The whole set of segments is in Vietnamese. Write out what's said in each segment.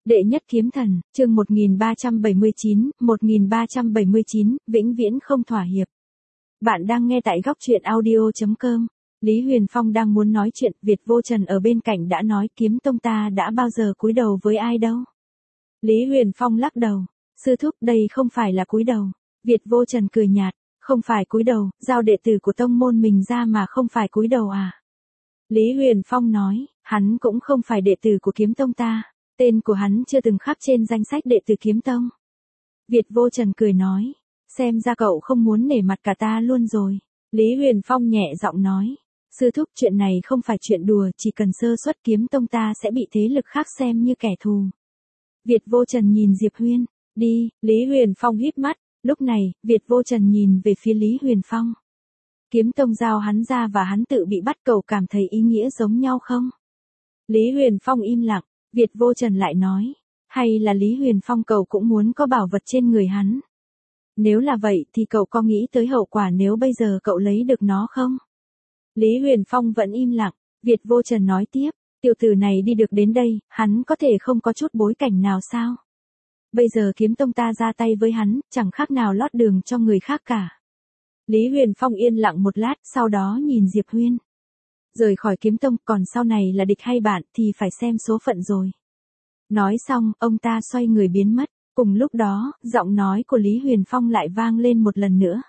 Đệ nhất kiếm thần, chương 1379, vĩnh viễn không thỏa hiệp. Bạn đang nghe tại góc truyện audio.com. Lý Huyền Phong đang muốn nói chuyện, Việt Vô Trần ở bên cạnh đã nói kiếm tông ta đã bao giờ cúi đầu với ai đâu. Lý Huyền Phong lắc đầu, sư thúc đây không phải là cúi đầu. Việt Vô Trần cười nhạt, không phải cúi đầu, giao đệ tử của tông môn mình ra mà không phải cúi đầu à. Lý Huyền Phong nói, hắn cũng không phải đệ tử của kiếm tông ta. Tên của hắn chưa từng khắc trên danh sách đệ tử kiếm tông. Việt Vô Trần cười nói, xem ra cậu không muốn nể mặt cả ta luôn rồi. Lý Huyền Phong nhẹ giọng nói, sư thúc chuyện này không phải chuyện đùa, chỉ cần sơ suất kiếm tông ta sẽ bị thế lực khác xem như kẻ thù. Việt Vô Trần nhìn Diệp Huyên, đi, Lý Huyền Phong híp mắt, lúc này, Việt Vô Trần nhìn về phía Lý Huyền Phong. Kiếm tông giao hắn ra và hắn tự bị bắt, cậu cảm thấy ý nghĩa giống nhau không? Lý Huyền Phong im lặng. Việt Vô Trần lại nói, hay là Lý Huyền Phong cậu cũng muốn có bảo vật trên người hắn? Nếu là vậy thì cậu có nghĩ tới hậu quả nếu bây giờ cậu lấy được nó không? Lý Huyền Phong vẫn im lặng, Việt Vô Trần nói tiếp, tiểu tử này đi được đến đây, hắn có thể không có chút bối cảnh nào sao? Bây giờ kiếm tông ta ra tay với hắn, chẳng khác nào lót đường cho người khác cả. Lý Huyền Phong yên lặng một lát, sau đó nhìn Diệp Huyên. Rời khỏi kiếm tông, còn sau này là địch hay bạn thì phải xem số phận rồi. Nói xong, ông ta xoay người biến mất. Cùng lúc đó, giọng nói của Lý Huyền Phong lại vang lên một lần nữa.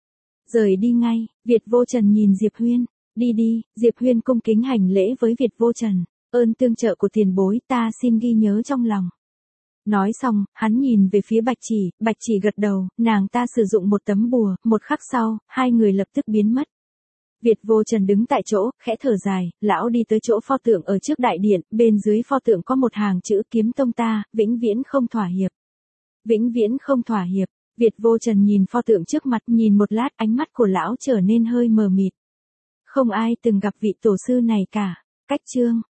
Rời đi ngay, Việt Vô Trần nhìn Diệp Huyên. Đi đi, Diệp Huyên cung kính hành lễ với Việt Vô Trần. Ơn tương trợ của tiền bối ta xin ghi nhớ trong lòng. Nói xong, hắn nhìn về phía Bạch Chỉ gật đầu, nàng ta sử dụng một tấm bùa, một khắc sau, hai người lập tức biến mất. Việt Vô Trần đứng tại chỗ, khẽ thở dài, lão đi tới chỗ pho tượng ở trước đại điện, bên dưới pho tượng có một hàng chữ kiếm tông ta, vĩnh viễn không thỏa hiệp. Vĩnh viễn không thỏa hiệp, Việt Vô Trần nhìn pho tượng trước mặt, nhìn một lát, ánh mắt của lão trở nên hơi mờ mịt. Không ai từng gặp vị tổ sư này cả. Cách chương